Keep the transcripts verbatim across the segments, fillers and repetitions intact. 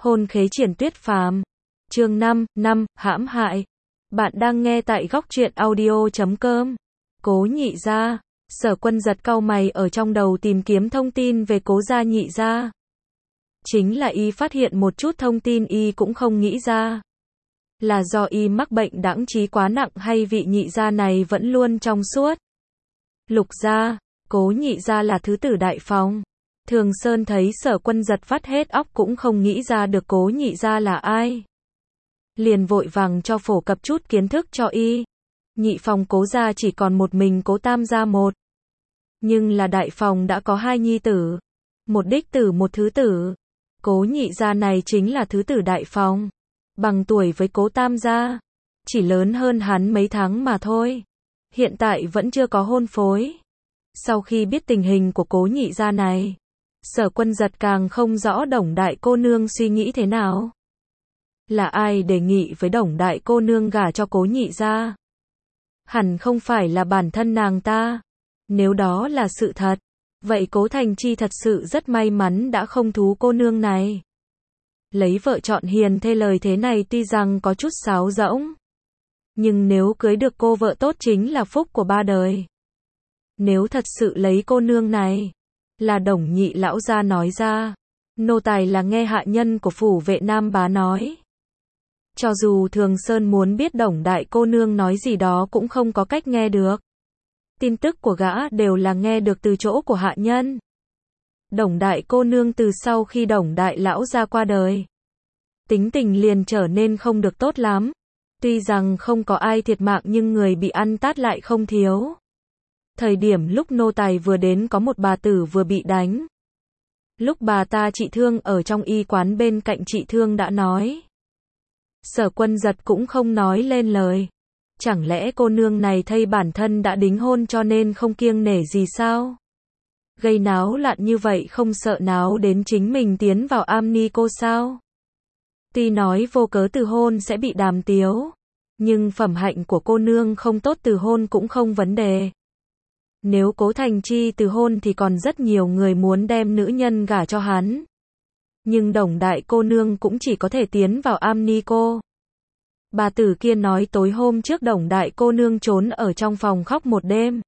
Hôn khế triển tuyết phàm. Chương năm, năm, hãm hại. Bạn đang nghe tại góc truyện audio chấm com. Cố Nhị Gia. Sở Quân giật cau mày ở trong đầu tìm kiếm thông tin về Cố gia Nhị gia. Chính là y phát hiện một chút thông tin y cũng không nghĩ ra. Là do y mắc bệnh đãng trí quá nặng hay vị nhị gia này vẫn luôn trong suốt. Lục gia. Cố Nhị gia là thứ tử đại phòng. Thường Sơn thấy Sở Quân giật vắt hết óc cũng không nghĩ ra được Cố Nhị gia là ai. Liền vội vàng cho phổ cập chút kiến thức cho y. Nhị phòng Cố gia chỉ còn một mình Cố Tam gia một. Nhưng là đại phòng đã có hai nhi tử. Một đích tử một thứ tử. Cố Nhị gia này chính là thứ tử đại phòng. Bằng tuổi với Cố Tam gia. Chỉ lớn hơn hắn mấy tháng mà thôi. Hiện tại vẫn chưa có hôn phối. Sau khi biết tình hình của Cố Nhị gia này, Sở Quân giật càng không rõ Đồng đại cô nương suy nghĩ thế nào. Là ai đề nghị với Đồng đại cô nương gả cho Cố Nhị gia? Hẳn không phải là bản thân nàng ta. Nếu đó là sự thật, vậy Cố Thành Chi thật sự rất may mắn đã không thú cô nương này. Lấy vợ chọn hiền thê lời thế này tuy rằng có chút sáo rỗng, nhưng nếu cưới được cô vợ tốt chính là phúc của ba đời. Nếu thật sự lấy cô nương này, là Đồng nhị lão gia nói ra, nô tài là nghe hạ nhân của phủ vệ Nam Bá nói. Cho dù Thường Sơn muốn biết Đồng đại cô nương nói gì đó cũng không có cách nghe được. Tin tức của gã đều là nghe được từ chỗ của hạ nhân. Đồng đại cô nương từ sau khi Đồng đại lão gia qua đời, tính tình liền trở nên không được tốt lắm. Tuy rằng không có ai thiệt mạng nhưng người bị ăn tát lại không thiếu. Thời điểm lúc nô tài vừa đến có một bà tử vừa bị đánh. Lúc bà ta trị thương ở trong y quán bên cạnh trị thương đã nói. Sở Quân giật cũng không nói lên lời. Chẳng lẽ cô nương này thấy bản thân đã đính hôn cho nên không kiêng nể gì sao? Gây náo loạn như vậy không sợ náo đến chính mình tiến vào am ni cô sao? Tuy nói vô cớ từ hôn sẽ bị đàm tiếu, nhưng phẩm hạnh của cô nương không tốt từ hôn cũng không vấn đề. Nếu Cố Thành Chi từ hôn thì còn rất nhiều người muốn đem nữ nhân gả cho hắn. Nhưng Đồng đại cô nương cũng chỉ có thể tiến vào am ni cô. Bà tử kia nói tối hôm trước Đồng đại cô nương trốn ở trong phòng khóc một đêm.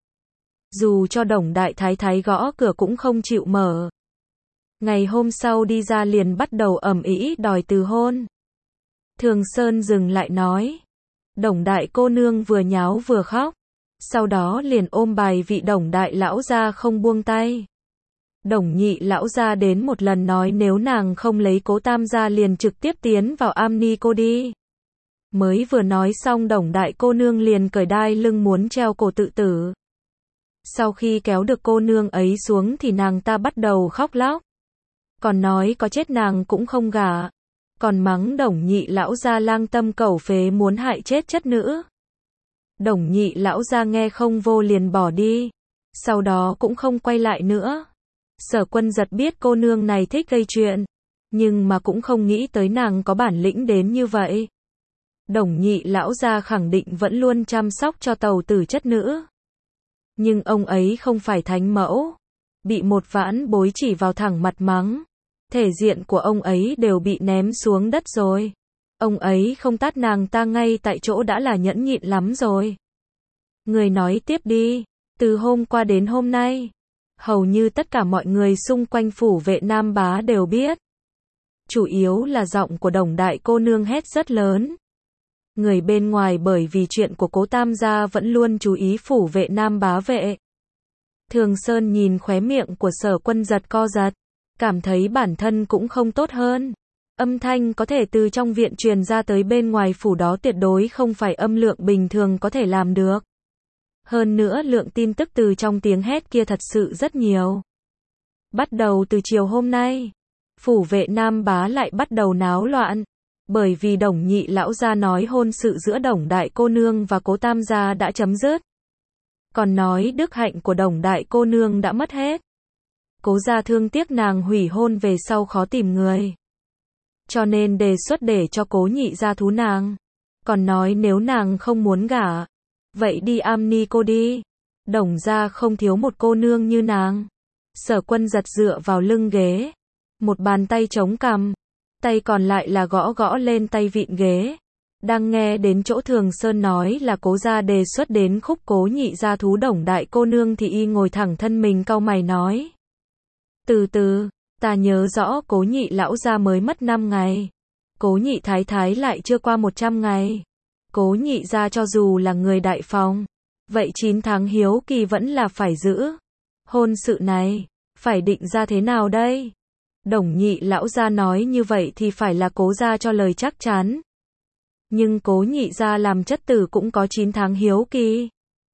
Dù cho Đồng đại thái thái gõ cửa cũng không chịu mở. Ngày hôm sau đi ra liền bắt đầu ầm ĩ đòi từ hôn. Thường Sơn dừng lại nói. Đồng đại cô nương vừa nháo vừa khóc. Sau đó liền ôm bài vị Đồng đại lão gia không buông tay. Đồng nhị lão gia đến một lần nói nếu nàng không lấy Cố Tam gia liền trực tiếp tiến vào am ni cô đi. Mới vừa nói xong Đồng đại cô nương liền cởi đai lưng muốn treo cổ tự tử. Sau khi kéo được cô nương ấy xuống thì nàng ta bắt đầu khóc lóc. Còn nói có chết nàng cũng không gả. Còn mắng Đồng nhị lão gia lang tâm cẩu phế muốn hại chết chất nữ. Đồng nhị lão gia nghe không vô liền bỏ đi. Sau đó cũng không quay lại nữa. Sở Quân giật biết cô nương này thích gây chuyện, nhưng mà cũng không nghĩ tới nàng có bản lĩnh đến như vậy. Đồng nhị lão gia khẳng định vẫn luôn chăm sóc cho tàu tử chất nữ. Nhưng ông ấy không phải thánh mẫu. Bị một vãn bối chỉ vào thẳng mặt mắng. Thể diện của ông ấy đều bị ném xuống đất rồi. Ông ấy không tát nàng ta ngay tại chỗ đã là nhẫn nhịn lắm rồi. Người nói tiếp đi. Từ hôm qua đến hôm nay, hầu như tất cả mọi người xung quanh phủ vệ Nam Bá đều biết. Chủ yếu là giọng của Đồng đại cô nương hét rất lớn. Người bên ngoài bởi vì chuyện của Cố Tam gia vẫn luôn chú ý phủ vệ Nam Bá vệ. Thường Sơn nhìn khóe miệng của Sở Quân giật co giật, cảm thấy bản thân cũng không tốt hơn. Âm thanh có thể từ trong viện truyền ra tới bên ngoài phủ đó tuyệt đối không phải âm lượng bình thường có thể làm được. Hơn nữa lượng tin tức từ trong tiếng hét kia thật sự rất nhiều. Bắt đầu từ chiều hôm nay, phủ vệ Nam Bá lại bắt đầu náo loạn. Bởi vì Đồng nhị lão gia nói hôn sự giữa Đồng đại cô nương và Cố Tam gia đã chấm dứt. Còn nói đức hạnh của Đồng đại cô nương đã mất hết. Cố gia thương tiếc nàng hủy hôn về sau khó tìm người. Cho nên đề xuất để cho Cố nhị gia thú nàng. Còn nói nếu nàng không muốn gả, vậy đi am ni cô đi. Đồng gia không thiếu một cô nương như nàng. Sở Quân giật dựa vào lưng ghế, một bàn tay chống cằm. tay còn lại là gõ gõ lên tay vịn ghế. Đang nghe đến chỗ Thường Sơn nói là Cố gia đề xuất đến khúc Cố Nhị gia thú Đồng đại cô nương thì y ngồi thẳng thân mình cau mày nói. Từ từ, ta nhớ rõ Cố Nhị lão gia mới mất năm ngày. Cố Nhị thái thái lại chưa qua một trăm ngày. Cố Nhị gia cho dù là người đại phòng, vậy chín tháng hiếu kỳ vẫn là phải giữ. Hôn sự này, phải định ra thế nào đây? Đồng Nhị lão gia nói như vậy thì phải là Cố gia cho lời chắc chắn. Nhưng Cố Nhị gia làm chất tử cũng có chín tháng hiếu kỳ.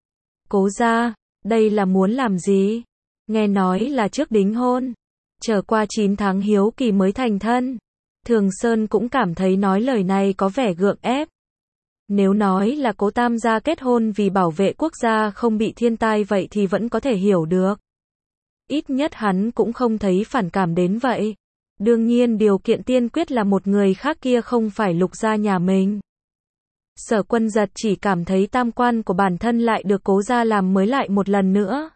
Cố gia, đây là muốn làm gì? Nghe nói là trước đính hôn, chờ qua chín tháng hiếu kỳ mới thành thân. Thường Sơn cũng cảm thấy nói lời này có vẻ gượng ép. Nếu nói là Cố tam gia kết hôn vì bảo vệ quốc gia không bị thiên tai vậy thì vẫn có thể hiểu được. Ít nhất hắn cũng không thấy phản cảm đến vậy. Đương nhiên điều kiện tiên quyết là một người khác kia không phải Lục gia nhà mình. Sở Quân Giật chỉ cảm thấy tam quan của bản thân lại được Cố gia làm mới lại một lần nữa.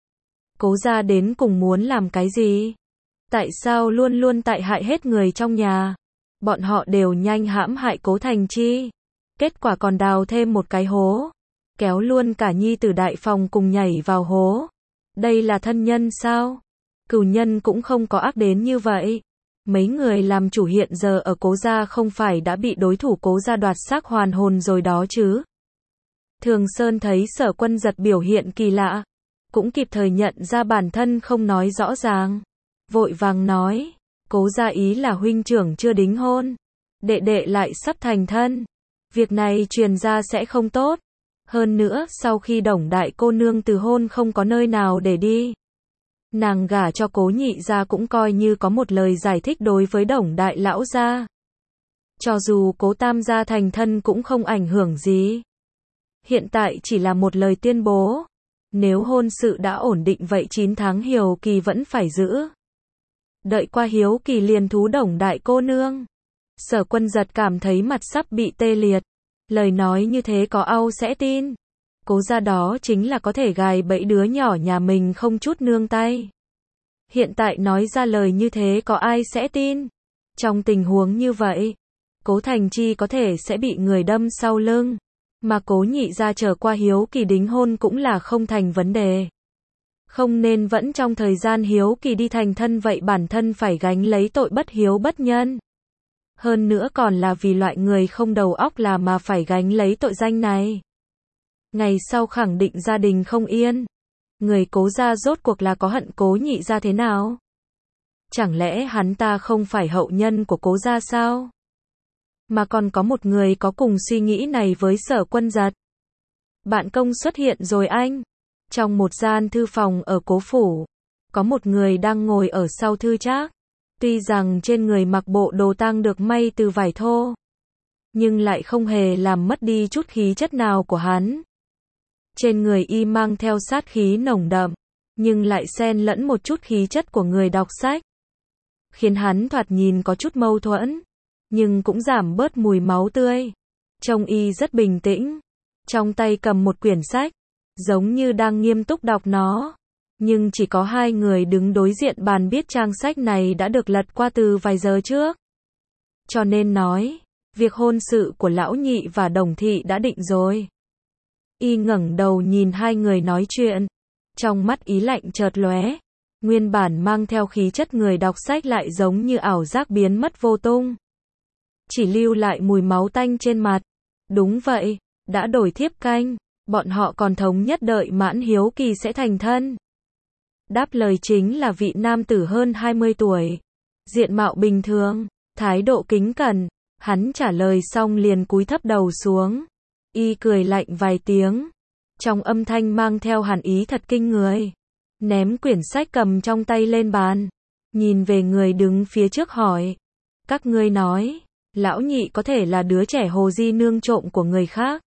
Cố gia đến cùng muốn làm cái gì? Tại sao luôn luôn tại hại hết người trong nhà? Bọn họ đều nhanh hãm hại Cố Thành Chi. Kết quả còn đào thêm một cái hố. Kéo luôn cả nhi tử đại phòng cùng nhảy vào hố. Đây là thân nhân sao? Cừu nhân cũng không có ác đến như vậy. Mấy người làm chủ hiện giờ ở Cố gia không phải đã bị đối thủ Cố gia đoạt xác hoàn hồn rồi đó chứ? Thường Sơn thấy Sở Quân Giật biểu hiện kỳ lạ, cũng kịp thời nhận ra bản thân không nói rõ ràng. Vội vàng nói, Cố gia ý là huynh trưởng chưa đính hôn, đệ đệ lại sắp thành thân. Việc này truyền ra sẽ không tốt. Hơn nữa, sau khi Đồng đại cô nương từ hôn không có nơi nào để đi. Nàng gả cho Cố Nhị gia cũng coi như có một lời giải thích đối với Đồng đại lão gia. Cho dù Cố tam gia thành thân cũng không ảnh hưởng gì. Hiện tại chỉ là một lời tuyên bố. Nếu hôn sự đã ổn định vậy chín tháng hiếu kỳ vẫn phải giữ. Đợi qua hiếu kỳ liền thú Đồng đại cô nương. Sở Quân Giật cảm thấy mặt sắp bị tê liệt. Lời nói như thế có ai sẽ tin? Cố gia đó chính là có thể gài bẫy đứa nhỏ nhà mình không chút nương tay. Hiện tại nói ra lời như thế có ai sẽ tin? Trong tình huống như vậy, Cố Thành Chi có thể sẽ bị người đâm sau lưng. Mà Cố Nhị gia trở qua hiếu kỳ đính hôn cũng là không thành vấn đề. Không nên vẫn trong thời gian hiếu kỳ đi thành thân vậy bản thân phải gánh lấy tội bất hiếu bất nhân. Hơn nữa còn là vì loại người không đầu óc là mà phải gánh lấy tội danh này. Ngày sau khẳng định gia đình không yên. Người Cố gia rốt cuộc là có hận Cố Nhị gia thế nào? Chẳng lẽ hắn ta không phải hậu nhân của Cố gia sao? Mà còn có một người có cùng suy nghĩ này với Sở Quân Giật. Bạn công xuất hiện rồi anh. Trong một gian thư phòng ở Cố phủ, có một người đang ngồi ở sau thư trác. Tuy rằng trên người mặc bộ đồ tang được may từ vải thô, nhưng lại không hề làm mất đi chút khí chất nào của hắn. Trên người y mang theo sát khí nồng đậm, nhưng lại xen lẫn một chút khí chất của người đọc sách. Khiến hắn thoạt nhìn có chút mâu thuẫn, nhưng cũng giảm bớt mùi máu tươi. Trông y rất bình tĩnh, trong tay cầm một quyển sách, giống như đang nghiêm túc đọc nó. Nhưng chỉ có hai người đứng đối diện bàn biết trang sách này đã được lật qua từ vài giờ trước. Cho nên nói, việc hôn sự của Lão Nhị và Đồng Thị đã định rồi. Y ngẩng đầu nhìn hai người nói chuyện, trong mắt ý lạnh chợt lóe. Nguyên bản mang theo khí chất người đọc sách lại giống như ảo giác biến mất vô tung. Chỉ lưu lại mùi máu tanh trên mặt. Đúng vậy, đã đổi thiếp canh, bọn họ còn thống nhất đợi mãn hiếu kỳ sẽ thành thân. Đáp lời chính là vị nam tử hơn hai mươi tuổi. Diện mạo bình thường, thái độ kính cẩn. Hắn trả lời xong liền cúi thấp đầu xuống. Y cười lạnh vài tiếng. Trong âm thanh mang theo hàn ý thật kinh người. Ném quyển sách cầm trong tay lên bàn. Nhìn về người đứng phía trước hỏi. Các ngươi nói, Lão Nhị có thể là đứa trẻ Hồ Di Nương trộm của người khác.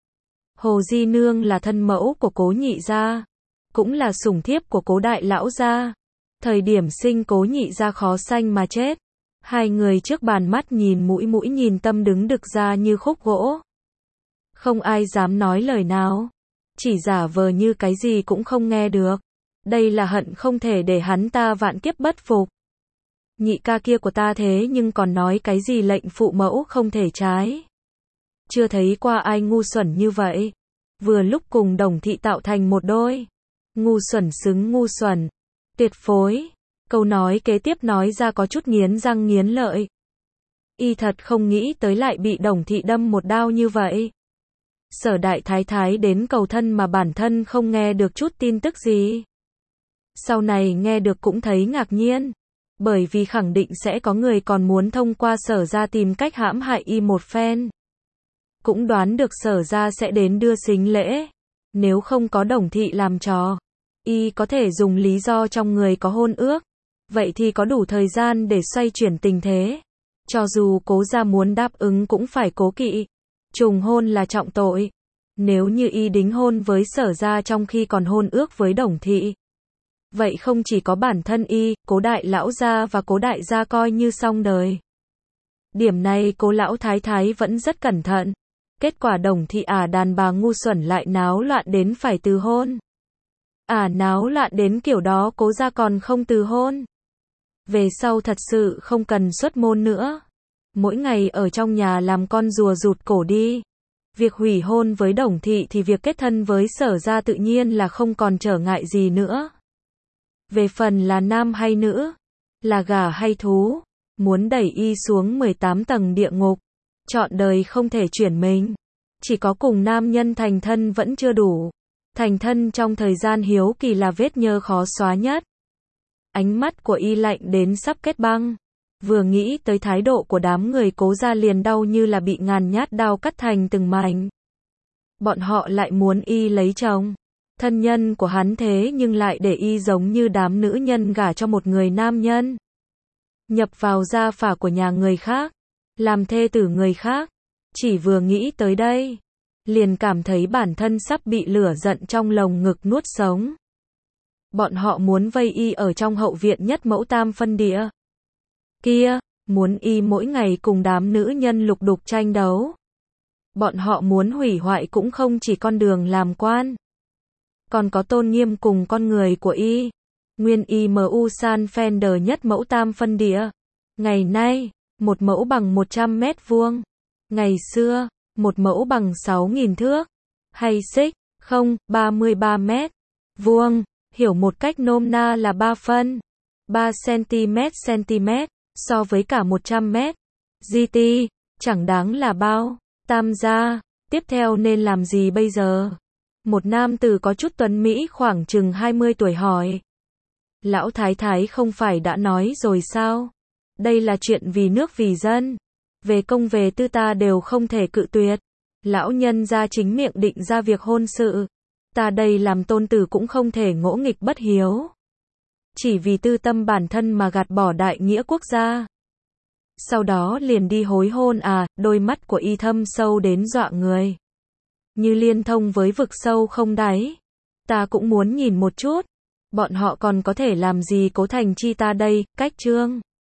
Hồ Di Nương là thân mẫu của Cố Nhị gia, cũng là sủng thiếp của Cố đại lão gia. Thời điểm sinh Cố Nhị gia khó sanh mà chết. Hai người trước bàn mắt nhìn mũi mũi nhìn tâm đứng đực ra như khúc gỗ. Không ai dám nói lời nào, chỉ giả vờ như cái gì cũng không nghe được. Đây là hận không thể để hắn ta vạn kiếp bất phục. nhị ca kia của ta thế nhưng còn nói cái gì lệnh phụ mẫu không thể trái. Chưa thấy qua ai ngu xuẩn như vậy. Vừa lúc cùng Đồng Thị tạo thành một đôi. Ngu xuẩn xứng ngu xuẩn. Tuyệt phối. Câu nói kế tiếp nói ra có chút nghiến răng nghiến lợi. Y thật không nghĩ tới lại bị Đồng Thị đâm một đao như vậy. Sở đại thái thái đến cầu thân mà bản thân không nghe được chút tin tức gì. Sau này nghe được cũng thấy ngạc nhiên. Bởi vì khẳng định sẽ có người còn muốn thông qua sở ra tìm cách hãm hại y một phen. Cũng đoán được sở ra sẽ đến đưa sính lễ. Nếu không có Đồng Thị làm trò, y có thể dùng lý do trong người có hôn ước. Vậy thì có đủ thời gian để xoay chuyển tình thế. Cho dù Cố gia muốn đáp ứng cũng phải cố kỵ. Trùng hôn là trọng tội. Nếu như y đính hôn với sở ra trong khi còn hôn ước với Đồng Thị. Vậy không chỉ có bản thân y, Cố đại lão gia và Cố đại gia coi như xong đời. Điểm này Cố lão thái thái vẫn rất cẩn thận. Kết quả Đồng Thị ả đàn bà ngu xuẩn lại náo loạn đến phải từ hôn. Ả náo loạn đến kiểu đó Cố gia còn không từ hôn. Về sau thật sự không cần xuất môn nữa. Mỗi ngày ở trong nhà làm con rùa rụt cổ đi. Việc hủy hôn với Đồng Thị thì việc kết thân với sở ra tự nhiên là không còn trở ngại gì nữa. Về phần là nam hay nữ, là gà hay thú, muốn đẩy y xuống mười tám tầng địa ngục, trọn đời không thể chuyển mình. Chỉ có cùng nam nhân thành thân vẫn chưa đủ. Thành thân trong thời gian hiếu kỳ là vết nhơ khó xóa nhất. Ánh mắt của y lạnh đến sắp kết băng. Vừa nghĩ tới thái độ của đám người Cố gia liền đau như là bị ngàn nhát đao cắt thành từng mảnh. Bọn họ lại muốn y lấy chồng. Thân nhân của hắn thế nhưng lại để y giống như đám nữ nhân gả cho một người nam nhân. Nhập vào gia phả của nhà người khác. Làm thê tử người khác. Chỉ vừa nghĩ tới đây. Liền cảm thấy bản thân sắp bị lửa giận trong lồng ngực nuốt sống. Bọn họ muốn vây y ở trong hậu viện nhất mẫu tam phân địa. Kia, muốn y mỗi ngày cùng đám nữ nhân lục đục tranh đấu. Bọn họ muốn hủy hoại cũng không chỉ con đường làm quan. Còn có tôn nghiêm cùng con người của y. Nguyên i mu san Fender nhất mẫu tam phân địa. Ngày nay, một mẫu bằng một trăm mét vuông. Ngày xưa, một mẫu bằng sáu nghìn thước. Hay xích, không, ba mươi ba mét vuông. Hiểu một cách nôm na là ba phân. ba xăng-ti-mét xăng-ti-mét. So với cả một trăm mét. giê tê, chẳng đáng là bao. Tam gia, tiếp theo nên làm gì bây giờ? Một nam tử có chút tuấn Mỹ khoảng chừng hai mươi tuổi hỏi. Lão thái thái không phải đã nói rồi sao? Đây là chuyện vì nước vì dân. Về công về tư ta đều không thể cự tuyệt. Lão nhân gia chính miệng định ra việc hôn sự. Ta đây làm tôn tử cũng không thể ngỗ nghịch bất hiếu. Chỉ vì tư tâm bản thân mà gạt bỏ đại nghĩa quốc gia. Sau đó liền đi hối hôn à, đôi mắt của y thâm sâu đến dọa người. Như liên thông với vực sâu không đáy. Ta cũng muốn nhìn một chút. Bọn họ còn có thể làm gì Cố Thành Chi ta đây, cách chương.